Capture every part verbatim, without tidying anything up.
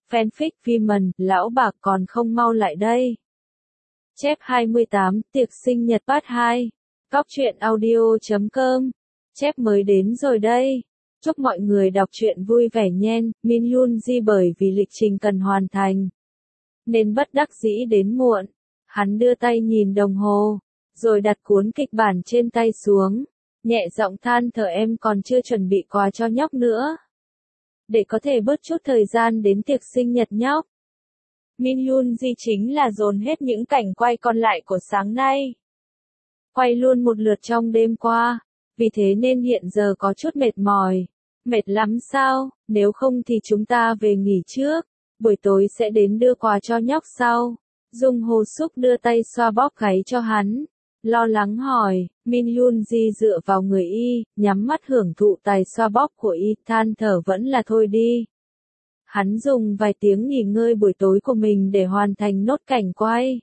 Fanfic Viman, lão bạc còn không mau lại đây. Chép hai mươi tám, tiệc sinh nhật part hai. Cóc truyện audio chấm com. Chép mới đến rồi đây. Chúc mọi người đọc truyện vui vẻ nhen. Min Yoon Ji bởi vì lịch trình cần hoàn thành nên bất đắc dĩ đến muộn. Hắn đưa tay nhìn đồng hồ, rồi đặt cuốn kịch bản trên tay xuống, nhẹ giọng than thở em còn chưa chuẩn bị quà cho nhóc nữa. Để có thể bớt chút thời gian đến tiệc sinh nhật nhóc. Min Yoon Ji chính là dồn hết những cảnh quay còn lại của sáng nay. Quay luôn một lượt trong đêm qua, vì thế nên hiện giờ có chút mệt mỏi. Mệt lắm sao, nếu không thì chúng ta về nghỉ trước, buổi tối sẽ đến đưa quà cho nhóc sau. Dung Ho Suk đưa tay xoa bóp gáy cho hắn, lo lắng hỏi. Min Yoon Ji dựa vào người y, nhắm mắt hưởng thụ tài xoa bóp của y, than thở vẫn là thôi đi. Hắn dùng vài tiếng nghỉ ngơi buổi tối của mình để hoàn thành nốt cảnh quay.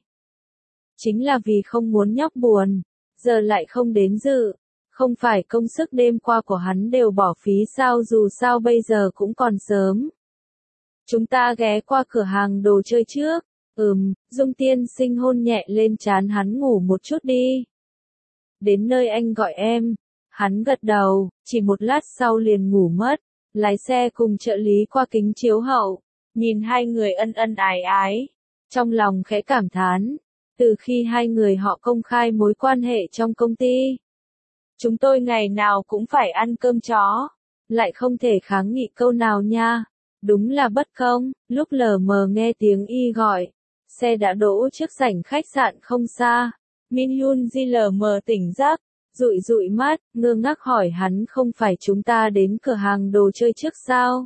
Chính là vì không muốn nhóc buồn, giờ lại không đến dự. Không phải công sức đêm qua của hắn đều bỏ phí sao, dù sao bây giờ cũng còn sớm. Chúng ta ghé qua cửa hàng đồ chơi trước. Ừm, Dung Tiên Sinh hôn nhẹ lên trán hắn, ngủ một chút đi. Đến nơi anh gọi em. Hắn gật đầu, chỉ một lát sau liền ngủ mất. Lái xe cùng trợ lý qua kính chiếu hậu, nhìn hai người ân ân ái ái. Trong lòng khẽ cảm thán, từ khi hai người họ công khai mối quan hệ trong công ty. Chúng tôi ngày nào cũng phải ăn cơm chó, lại không thể kháng nghị câu nào nha. Đúng là bất công. Lúc lờ mờ nghe tiếng y gọi, xe đã đỗ trước sảnh khách sạn không xa. Min Yoon Ji lờ mờ tỉnh giấc, dụi dụi mắt, ngơ ngác hỏi hắn, không phải chúng ta đến cửa hàng đồ chơi trước sao?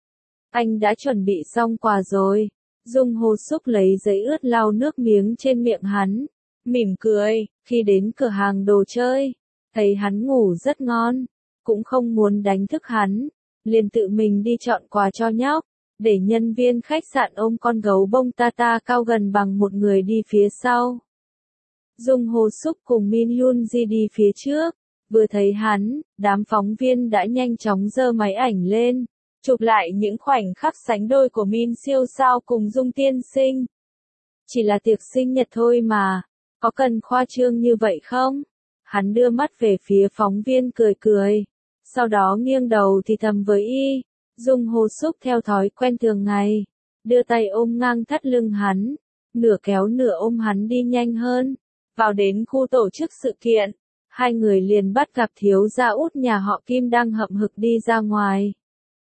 Anh đã chuẩn bị xong quà rồi. Dung Ho Suk lấy giấy ướt lau nước miếng trên miệng hắn, mỉm cười. Khi đến cửa hàng đồ chơi, thấy hắn ngủ rất ngon, cũng không muốn đánh thức hắn, liền tự mình đi chọn quà cho nhóc, để nhân viên khách sạn ôm con gấu bông Tata cao gần bằng một người đi phía sau. Dung Ho Suk cùng Min Yoon Ji đi phía trước, vừa thấy hắn, đám phóng viên đã nhanh chóng giơ máy ảnh lên, chụp lại những khoảnh khắc sánh đôi của Min siêu sao cùng Dung Tiên Sinh. Chỉ là tiệc sinh nhật thôi mà, có cần khoa trương như vậy không? Hắn đưa mắt về phía phóng viên cười cười, sau đó nghiêng đầu thì thầm với y. Dung Ho Suk theo thói quen thường ngày, đưa tay ôm ngang thắt lưng hắn, nửa kéo nửa ôm hắn đi nhanh hơn. Vào đến khu tổ chức sự kiện, hai người liền bắt gặp thiếu gia út nhà họ Kim đang hậm hực đi ra ngoài.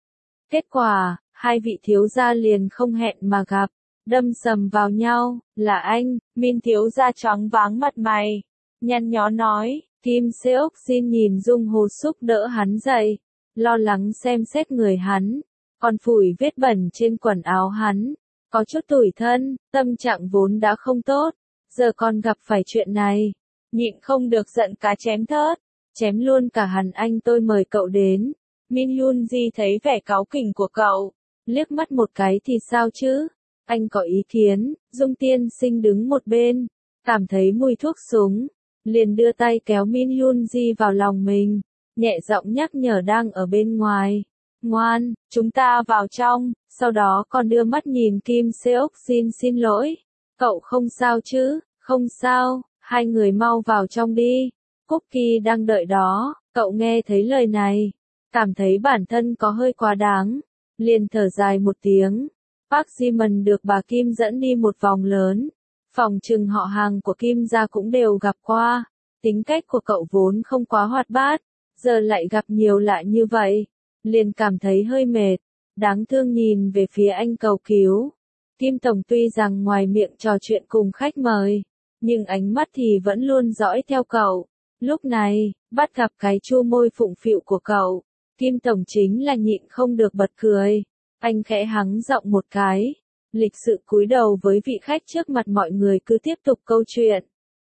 Kết quả, hai vị thiếu gia liền không hẹn mà gặp, đâm sầm vào nhau. Là anh. Min thiếu gia choáng váng mặt mày, nhăn nhó nói. Kim Seok Jin nhìn Dung Ho Suk đỡ hắn dậy, lo lắng xem xét người hắn, còn phủi vết bẩn trên quần áo hắn, có chút tủi thân, tâm trạng vốn đã không tốt, giờ còn gặp phải chuyện này, nhịn không được giận cá chém thớt, chém luôn cả hắn. Anh tôi mời cậu đến. Min Yoon Ji thấy vẻ cáu kỉnh của cậu, liếc mắt một cái thì sao chứ, anh có ý kiến. Dung Tiên Sinh đứng một bên, cảm thấy mùi thuốc súng, liền đưa tay kéo Min Yoon Ji vào lòng mình, nhẹ giọng nhắc nhở đang ở bên ngoài. Ngoan, chúng ta vào trong. Sau đó còn đưa mắt nhìn Kim Seok Jin, xin lỗi. Cậu không sao chứ? Không sao, hai người mau vào trong đi. Cookie đang đợi đó. Cậu nghe thấy lời này, cảm thấy bản thân có hơi quá đáng, liền thở dài một tiếng. Park Ji-man được bà Kim dẫn đi một vòng lớn. Phòng trừng họ hàng của Kim gia cũng đều gặp qua. Tính cách của cậu vốn không quá hoạt bát, giờ lại gặp nhiều lạ như vậy, liền cảm thấy hơi mệt. Đáng thương nhìn về phía anh cầu cứu. Kim Tổng tuy rằng ngoài miệng trò chuyện cùng khách mời, nhưng ánh mắt thì vẫn luôn dõi theo cậu. Lúc này, bắt gặp cái chu môi phụng phịu của cậu, Kim Tổng chính là nhịn không được bật cười. Anh khẽ hắng giọng một cái, lịch sự cúi đầu với vị khách trước mặt mọi người, cứ tiếp tục câu chuyện.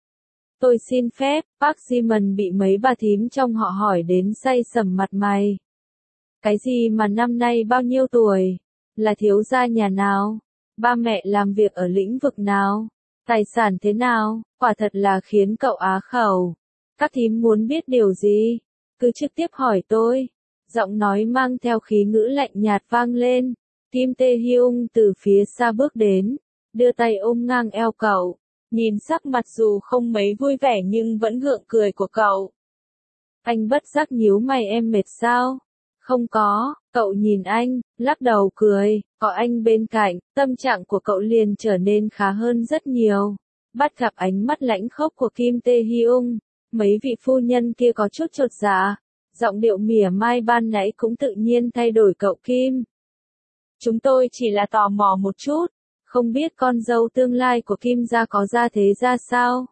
Tôi xin phép. Park Ji-man bị mấy bà thím trong họ hỏi đến say sẩm mặt mày. Cái gì mà năm nay bao nhiêu tuổi? Là thiếu gia nhà nào? Ba mẹ làm việc ở lĩnh vực nào? Tài sản thế nào? Quả thật là khiến cậu á khẩu. Các thím muốn biết điều gì? Cứ trực tiếp hỏi tôi. Giọng nói mang theo khí ngữ lạnh nhạt vang lên. Kim Tae Hyung từ phía xa bước đến, đưa tay ôm ngang eo cậu, nhìn sắc mặt dù không mấy vui vẻ nhưng vẫn gượng cười của cậu. Anh bất giác nhíu mày, em mệt sao? Không có, cậu nhìn anh, lắc đầu cười, có anh bên cạnh, tâm trạng của cậu liền trở nên khá hơn rất nhiều. Bắt gặp ánh mắt lãnh khốc của Kim Tae Hyung, mấy vị phu nhân kia có chút chột dạ, giọng điệu mỉa mai ban nãy cũng tự nhiên thay đổi. Cậu Kim, chúng tôi chỉ là tò mò một chút, không biết con dâu tương lai của Kim gia có gia thế ra sao,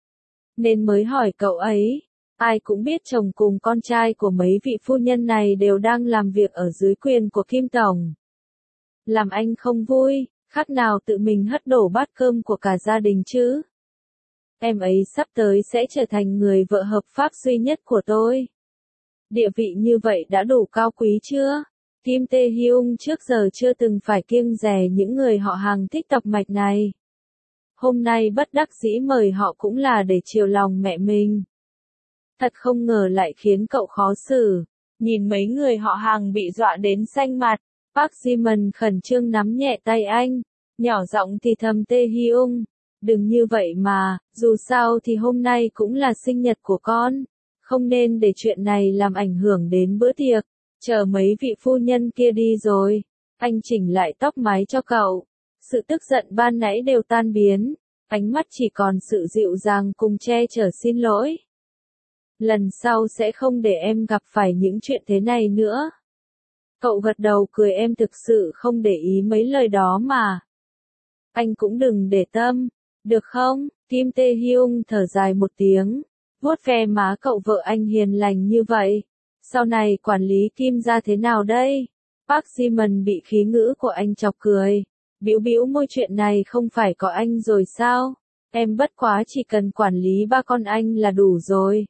nên mới hỏi cậu ấy. Ai cũng biết chồng cùng con trai của mấy vị phu nhân này đều đang làm việc ở dưới quyền của Kim Tổng. Làm anh không vui, khác nào tự mình hất đổ bát cơm của cả gia đình chứ. Em ấy sắp tới sẽ trở thành người vợ hợp pháp duy nhất của tôi. Địa vị như vậy đã đủ cao quý chưa? Kim Tae Hyung trước giờ chưa từng phải kiêng dè những người họ hàng thích tộc mạch này. Hôm nay bất đắc dĩ mời họ cũng là để chiều lòng mẹ mình. Thật không ngờ lại khiến cậu khó xử. Nhìn mấy người họ hàng bị dọa đến xanh mặt, Park Ji-min khẩn trương nắm nhẹ tay anh, nhỏ giọng thì thầm Tae Hyung, đừng như vậy mà, dù sao thì hôm nay cũng là sinh nhật của con, không nên để chuyện này làm ảnh hưởng đến bữa tiệc. Chờ mấy vị phu nhân kia đi rồi, anh chỉnh lại tóc mái cho cậu. Sự tức giận ban nãy đều tan biến, ánh mắt chỉ còn sự dịu dàng cùng che chở xin lỗi. Lần sau sẽ không để em gặp phải những chuyện thế này nữa. Cậu gật đầu cười, em thực sự không để ý mấy lời đó mà. Anh cũng đừng để tâm, được không? Kim Tae Hyung thở dài một tiếng, vuốt ve má cậu. Vợ anh hiền lành như vậy, sau này quản lý Kim gia thế nào đây? Park Ji-min bị khí ngữ của anh chọc cười, bĩu bĩu môi, chuyện này không phải có anh rồi sao? Em bất quá chỉ cần quản lý ba con anh là đủ rồi.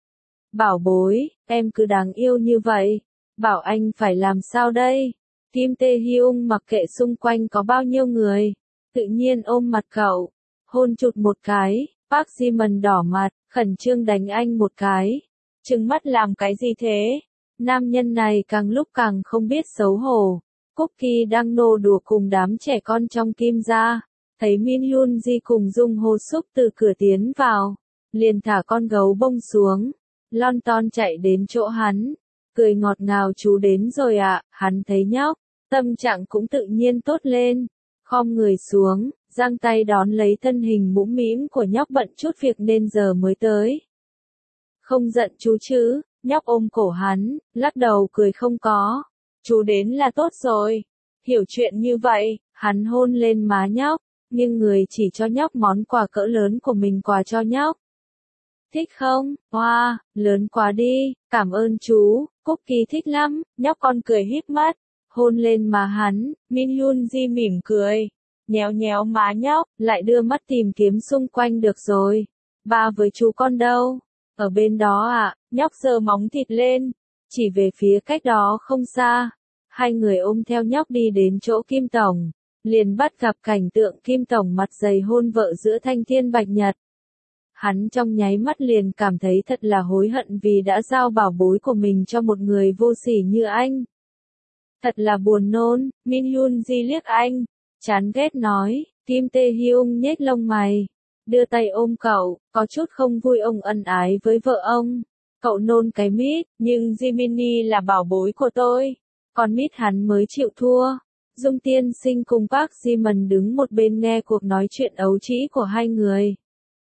Bảo bối, em cứ đáng yêu như vậy, bảo anh phải làm sao đây? Kim Tae Hyung mặc kệ xung quanh có bao nhiêu người, tự nhiên ôm mặt cậu, hôn chụt một cái. Park Ji-min đỏ mặt, khẩn trương đánh anh một cái. Trừng mắt làm cái gì thế? Nam nhân này càng lúc càng không biết xấu hổ. Cookie đang nô đùa cùng đám trẻ con trong Kim gia, thấy Min Yoon Ji cùng Jung Ho Suk từ cửa tiến vào, liền thả con gấu bông xuống, lon ton chạy đến chỗ hắn, cười ngọt ngào, chú đến rồi ạ. À? Hắn thấy nhóc, tâm trạng cũng tự nhiên tốt lên, khom người xuống, giang tay đón lấy thân hình mũm mĩm của nhóc, bận chút việc nên giờ mới tới. Không giận chú chứ? Nhóc ôm cổ hắn, lắc đầu cười, không có, chú đến là tốt rồi. Hiểu chuyện như vậy, hắn hôn lên má nhóc, nhưng người chỉ cho nhóc món quà cỡ lớn của mình, quà cho nhóc. Thích không? Wow, lớn quá đi, cảm ơn chú. Cookie thích lắm. Nhóc con cười híp mắt, hôn lên má hắn. Min Yoon Ji mỉm cười, nhéo nhéo má nhóc, lại đưa mắt tìm kiếm xung quanh. Được rồi, ba với chú con đâu? Ở bên đó ạ. À? Nhóc giơ móng thịt lên, chỉ về phía cách đó không xa. Hai người ôm theo nhóc đi đến chỗ Kim Tổng, liền bắt gặp cảnh tượng Kim Tổng mặt dày hôn vợ giữa thanh thiên bạch nhật. Hắn trong nháy mắt liền cảm thấy thật là hối hận vì đã giao bảo bối của mình cho một người vô sỉ như anh. Thật là buồn nôn. Min Yoon Ji liếc anh, chán ghét nói. Kim Tae Hyung nhếch lông mày, đưa tay ôm cậu, có chút không vui. Ông ân ái với vợ ông, cậu nôn cái mít, nhưng Jiminy là bảo bối của tôi, còn mít hắn mới chịu thua. Dung tiên sinh cùng Park Ji-min đứng một bên nghe cuộc nói chuyện ấu trĩ của hai người,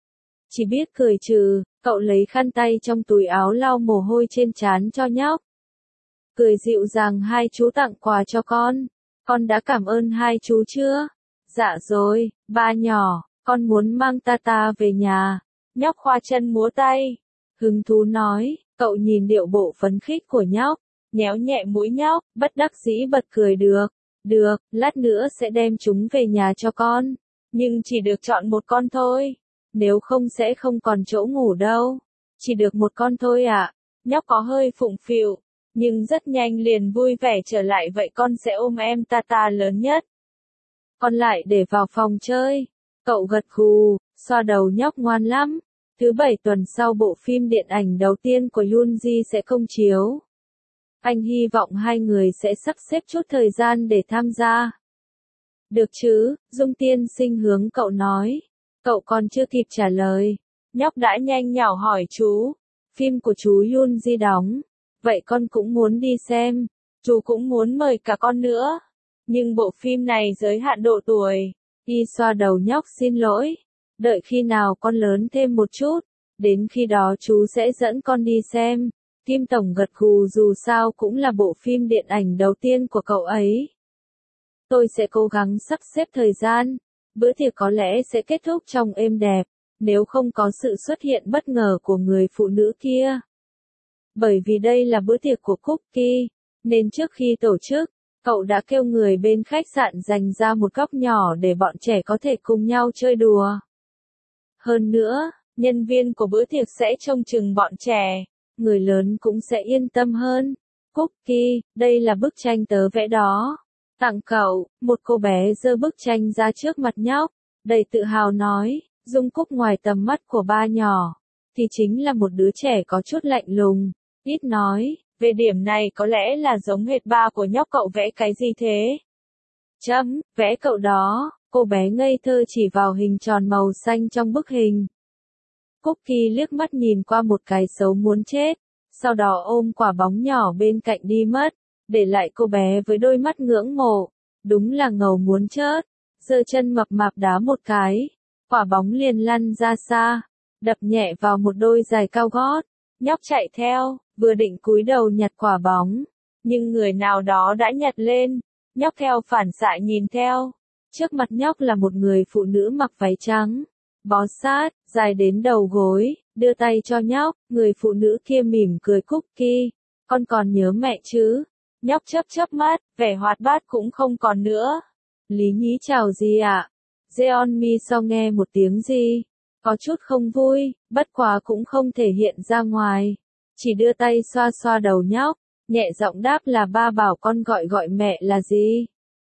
chỉ biết cười trừ. Cậu lấy khăn tay trong túi áo lau mồ hôi trên trán cho nhóc, cười dịu dàng, hai chú tặng quà cho con, con đã cảm ơn hai chú chưa? Dạ rồi, ba nhỏ, con muốn mang Tata về nhà. Nhóc khoa chân múa tay, hứng thú nói. Cậu nhìn điệu bộ phấn khích của nhóc, nhéo nhẹ mũi nhóc, bất đắc dĩ bật cười. Được, được, lát nữa sẽ đem chúng về nhà cho con, nhưng chỉ được chọn một con thôi, nếu không sẽ không còn chỗ ngủ đâu. Chỉ được một con thôi ạ. À? Nhóc có hơi phụng phịu, nhưng rất nhanh liền vui vẻ trở lại. Vậy con sẽ ôm em Tata lớn nhất, còn lại để vào phòng chơi. Cậu gật gù, xoa đầu nhóc, ngoan lắm. Thứ bảy tuần sau, bộ phim điện ảnh đầu tiên của Yoon Ji sẽ công chiếu. Anh hy vọng hai người sẽ sắp xếp chút thời gian để tham gia. Được chứ, Dung tiên sinh hướng cậu nói. Cậu còn chưa kịp trả lời. Nhóc đã nhanh nhảu hỏi chú. Phim của chú Yoon Ji đóng. Vậy con cũng muốn đi xem. Chú cũng muốn mời cả con nữa. Nhưng bộ phim này giới hạn độ tuổi. Y xoa đầu nhóc xin lỗi. Đợi khi nào con lớn thêm một chút. Đến khi đó chú sẽ dẫn con đi xem. Kim Tổng gật gù dù sao cũng là bộ phim điện ảnh đầu tiên của cậu ấy. Tôi sẽ cố gắng sắp xếp thời gian. Bữa tiệc có lẽ sẽ kết thúc trong êm đẹp. Nếu không có sự xuất hiện bất ngờ của người phụ nữ kia. Bởi vì đây là bữa tiệc của Cookie, nên trước khi tổ chức, cậu đã kêu người bên khách sạn dành ra một góc nhỏ để bọn trẻ có thể cùng nhau chơi đùa. Hơn nữa, nhân viên của bữa tiệc sẽ trông chừng bọn trẻ, người lớn cũng sẽ yên tâm hơn. Cookie, đây là bức tranh tớ vẽ đó. Tặng cậu, một cô bé giơ bức tranh ra trước mặt nhóc, đầy tự hào nói, Dung Cúc ngoài tầm mắt của ba nhỏ, thì chính là một đứa trẻ có chút lạnh lùng, ít nói, về điểm này có lẽ là giống hệt ba của nhóc cậu vẽ cái gì thế? Chấm, vẽ cậu đó, cô bé ngây thơ chỉ vào hình tròn màu xanh trong bức hình. Cookie liếc mắt nhìn qua một cái xấu muốn chết, sau đó ôm quả bóng nhỏ bên cạnh đi mất, để lại cô bé với đôi mắt ngưỡng mộ, đúng là ngầu muốn chết, giơ chân mập mạp đá một cái, quả bóng liền lăn ra xa, đập nhẹ vào một đôi giày cao gót, nhóc chạy theo, vừa định cúi đầu nhặt quả bóng, nhưng người nào đó đã nhặt lên, nhóc theo phản xạ nhìn theo, trước mặt nhóc là một người phụ nữ mặc váy trắng, bó sát, dài đến đầu gối, đưa tay cho nhóc, người phụ nữ kia mỉm cười Cookie, con còn nhớ mẹ chứ? Nhóc chớp chớp mắt, vẻ hoạt bát cũng không còn nữa. Lý Nhí chào gì ạ? Jeon Mi sau nghe một tiếng gì? Có chút không vui, bất quá cũng không thể hiện ra ngoài. Chỉ đưa tay xoa xoa đầu nhóc, nhẹ giọng đáp là ba bảo con gọi gọi mẹ là gì?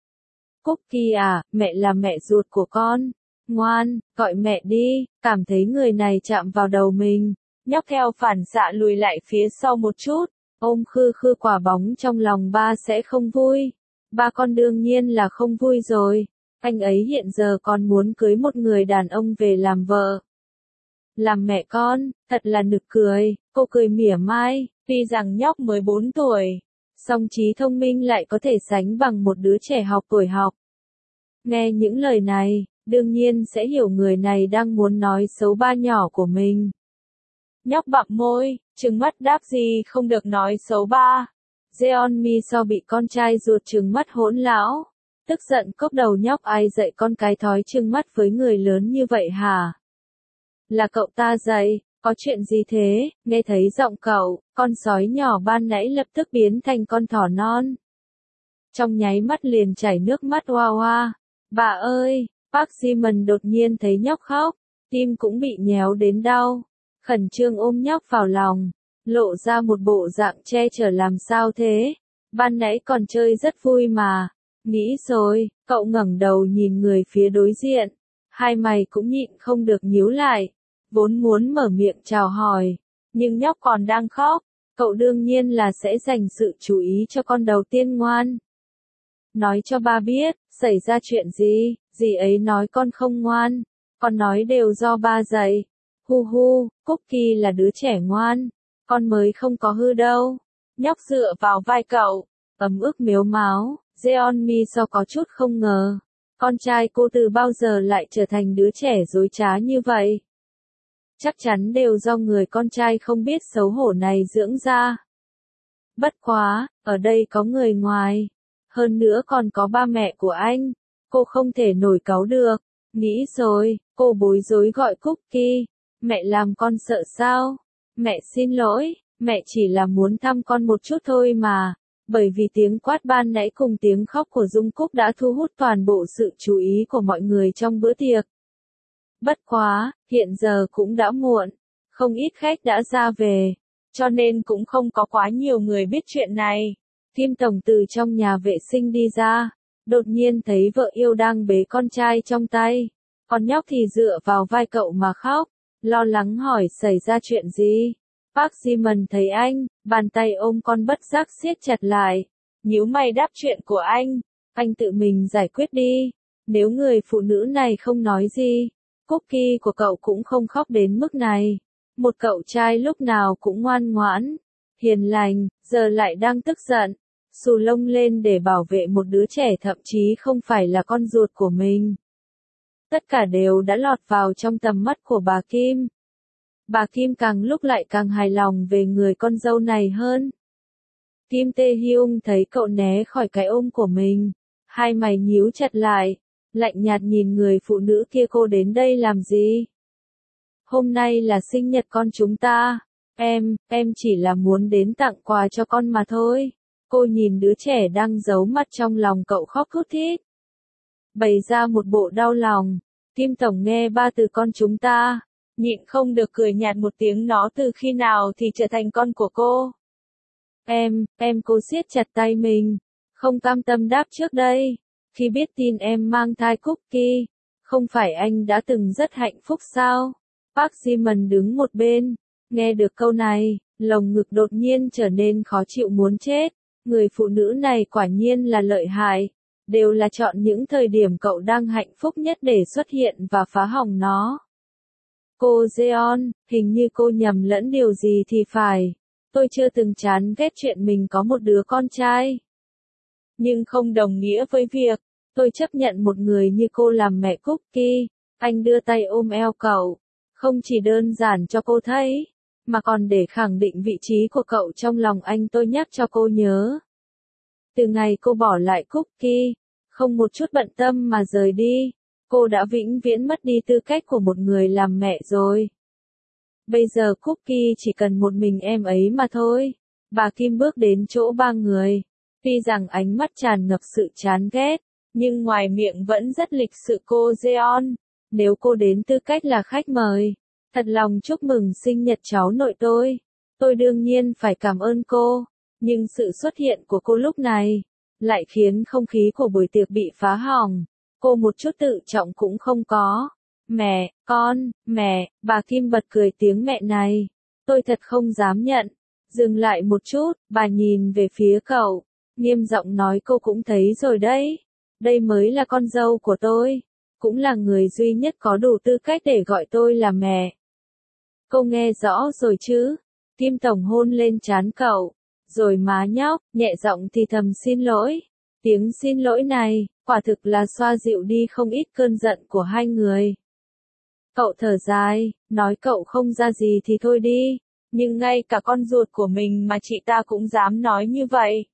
Cookie à, mẹ là mẹ ruột của con. Ngoan, gọi mẹ đi, cảm thấy người này chạm vào đầu mình. Nhóc theo phản xạ lùi lại phía sau một chút. Ôm khư khư quả bóng trong lòng ba sẽ không vui. Ba con đương nhiên là không vui rồi. Anh ấy hiện giờ còn muốn cưới một người đàn ông về làm vợ. Làm mẹ con, thật là nực cười, cô cười mỉa mai, tuy rằng nhóc mới bốn tuổi, song trí thông minh lại có thể sánh bằng một đứa trẻ học tuổi học. Nghe những lời này, đương nhiên sẽ hiểu người này đang muốn nói xấu ba nhỏ của mình. Nhóc bặm môi, trừng mắt đáp gì không được nói xấu ba. Jeon Mi so bị con trai ruột trừng mắt hỗn lão. Tức giận cốc đầu nhóc ai dạy con cái thói trừng mắt với người lớn như vậy hả? Là cậu ta dạy, có chuyện gì thế? Nghe thấy giọng cậu, con sói nhỏ ban nãy lập tức biến thành con thỏ non. Trong nháy mắt liền chảy nước mắt oa oa. Bà ơi, Park Ji-man đột nhiên thấy nhóc khóc, tim cũng bị nhéo đến đau. Khẩn trương ôm nhóc vào lòng, lộ ra một bộ dạng che chở làm sao thế, ban nãy còn chơi rất vui mà, nghĩ rồi, cậu ngẩng đầu nhìn người phía đối diện, hai mày cũng nhịn không được nhíu lại, vốn muốn mở miệng chào hỏi, nhưng nhóc còn đang khóc, cậu đương nhiên là sẽ dành sự chú ý cho con đầu tiên ngoan. Nói cho ba biết, xảy ra chuyện gì, dì ấy nói con không ngoan, con nói đều do ba dạy. Hu hu, Cookie là đứa trẻ ngoan, con mới không có hư đâu. Nhóc dựa vào vai cậu, ấm ức mếu máo, Jeon Mi so có chút không ngờ. Con trai cô từ bao giờ lại trở thành đứa trẻ dối trá như vậy? Chắc chắn đều do người con trai không biết xấu hổ này dưỡng ra. Bất quá, ở đây có người ngoài. Hơn nữa còn có ba mẹ của anh. Cô không thể nổi cáu được. Nghĩ rồi, cô bối rối gọi Cookie. Mẹ làm con sợ sao? Mẹ xin lỗi, mẹ chỉ là muốn thăm con một chút thôi mà. Bởi vì tiếng quát ban nãy cùng tiếng khóc của Dung Cúc đã thu hút toàn bộ sự chú ý của mọi người trong bữa tiệc. Bất quá, hiện giờ cũng đã muộn. Không ít khách đã ra về. Cho nên cũng không có quá nhiều người biết chuyện này. Kim Tổng từ trong nhà vệ sinh đi ra. Đột nhiên thấy vợ yêu đang bế con trai trong tay. Con nhóc thì dựa vào vai cậu mà khóc. Lo lắng hỏi xảy ra chuyện gì. Park Ji-man thấy anh, bàn tay ôm con bất giác siết chặt lại. Nhíu mày đáp chuyện của anh, anh tự mình giải quyết đi. Nếu người phụ nữ này không nói gì, Cookie của cậu cũng không khóc đến mức này. Một cậu trai lúc nào cũng ngoan ngoãn, hiền lành, giờ lại đang tức giận, xù lông lên để bảo vệ một đứa trẻ thậm chí không phải là con ruột của mình. Tất cả đều đã lọt vào trong tầm mắt của bà Kim. Bà Kim càng lúc lại càng hài lòng về người con dâu này hơn. Kim Tae-hyung thấy cậu né khỏi cái ôm của mình, hai mày nhíu chặt lại, lạnh nhạt nhìn người phụ nữ kia. Cô đến đây làm gì? Hôm nay là sinh nhật con chúng ta. Em, em chỉ là muốn đến tặng quà cho con mà thôi. Cô nhìn đứa trẻ đang giấu mặt trong lòng cậu khóc thút thít, bày ra một bộ đau lòng. Kim Tổng nghe ba từ con chúng ta, nhịn không được cười nhạt một tiếng. Nó từ khi nào thì trở thành con của cô? Em, em cô siết chặt tay mình, không cam tâm đáp trước đây. Khi biết tin em mang thai Cookie, không phải anh đã từng rất hạnh phúc sao? Park Ji-man đứng một bên, nghe được câu này, lồng ngực đột nhiên trở nên khó chịu muốn chết. Người phụ nữ này quả nhiên là lợi hại, đều là chọn những thời điểm cậu đang hạnh phúc nhất để xuất hiện và phá hỏng nó. Cô Jeon, hình như cô nhầm lẫn điều gì thì phải. Tôi chưa từng chán ghét chuyện mình có một đứa con trai. Nhưng không đồng nghĩa với việc tôi chấp nhận một người như cô làm mẹ Cookie. Anh đưa tay ôm eo cậu, không chỉ đơn giản cho cô thấy, mà còn để khẳng định vị trí của cậu trong lòng anh. Tôi nhắc cho cô nhớ, từ ngày cô bỏ lại Cookie, không một chút bận tâm mà rời đi, cô đã vĩnh viễn mất đi tư cách của một người làm mẹ rồi. Bây giờ Cookie chỉ cần một mình em ấy mà thôi. Bà Kim bước đến chỗ ba người, tuy rằng ánh mắt tràn ngập sự chán ghét, nhưng ngoài miệng vẫn rất lịch sự. Cô Jeon, nếu cô đến tư cách là khách mời, thật lòng chúc mừng sinh nhật cháu nội tôi. Tôi đương nhiên phải cảm ơn cô, nhưng sự xuất hiện của cô lúc này lại khiến không khí của buổi tiệc bị phá hỏng. Cô một chút tự trọng cũng không có. Mẹ, con, mẹ, bà Kim bật cười tiếng mẹ này. Tôi thật không dám nhận. Dừng lại một chút, bà nhìn về phía cậu, nghiêm giọng nói cô cũng thấy rồi đấy. Đây mới là con dâu của tôi, cũng là người duy nhất có đủ tư cách để gọi tôi là mẹ. Cô nghe rõ rồi chứ? Kim Tổng hôn lên trán cậu, rồi má nhóc, nhẹ giọng thì thầm xin lỗi. Tiếng xin lỗi này, quả thực là xoa dịu đi không ít cơn giận của hai người. Cậu thở dài, nói cậu không ra gì thì thôi đi, nhưng ngay cả con ruột của mình mà chị ta cũng dám nói như vậy.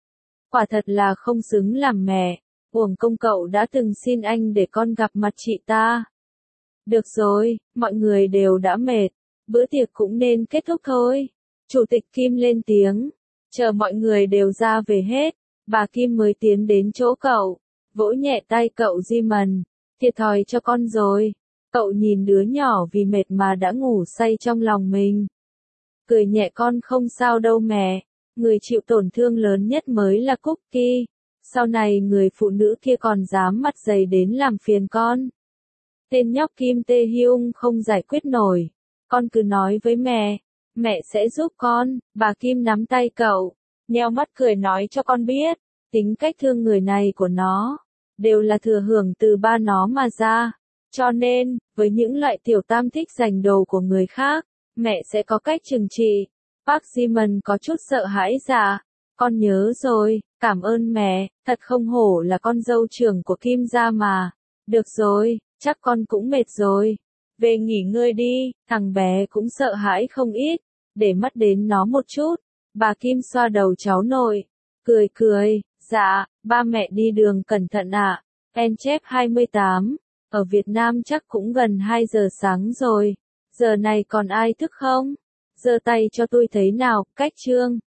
Quả thật là không xứng làm mẹ, uổng công cậu đã từng xin anh để con gặp mặt chị ta. Được rồi, mọi người đều đã mệt, bữa tiệc cũng nên kết thúc thôi. Chủ tịch Kim lên tiếng, chờ mọi người đều ra về hết, bà Kim mới tiến đến chỗ cậu, vỗ nhẹ tay cậu. Ji-man, thiệt thòi cho con rồi. Cậu nhìn đứa nhỏ vì mệt mà đã ngủ say trong lòng mình, cười nhẹ. Con không sao đâu mẹ, người chịu tổn thương lớn nhất mới là Cookie. Sau này người phụ nữ kia còn dám mặt dày đến làm phiền con. Tên nhóc Kim Tae-hyung không giải quyết nổi. Con cứ nói với mẹ, mẹ sẽ giúp con. Bà Kim nắm tay cậu, nheo mắt cười nói cho con biết, tính cách thương người này của nó, đều là thừa hưởng từ ba nó mà ra. Cho nên, với những loại tiểu tam thích giành đồ của người khác, mẹ sẽ có cách trừng trị. Park Ji-man có chút sợ hãi. Dạ, con nhớ rồi, cảm ơn mẹ, thật không hổ là con dâu trưởng của Kim gia mà. Được rồi, chắc con cũng mệt rồi. Về nghỉ ngơi đi, thằng bé cũng sợ hãi không ít, để mắt đến nó một chút. Bà Kim xoa đầu cháu nội, cười cười, dạ, ba mẹ đi đường cẩn thận ạ. En chép hai mươi tám, ở Việt Nam chắc cũng gần hai giờ sáng rồi. Giờ này còn ai thức không? Giơ tay cho tôi thấy nào. Cách chương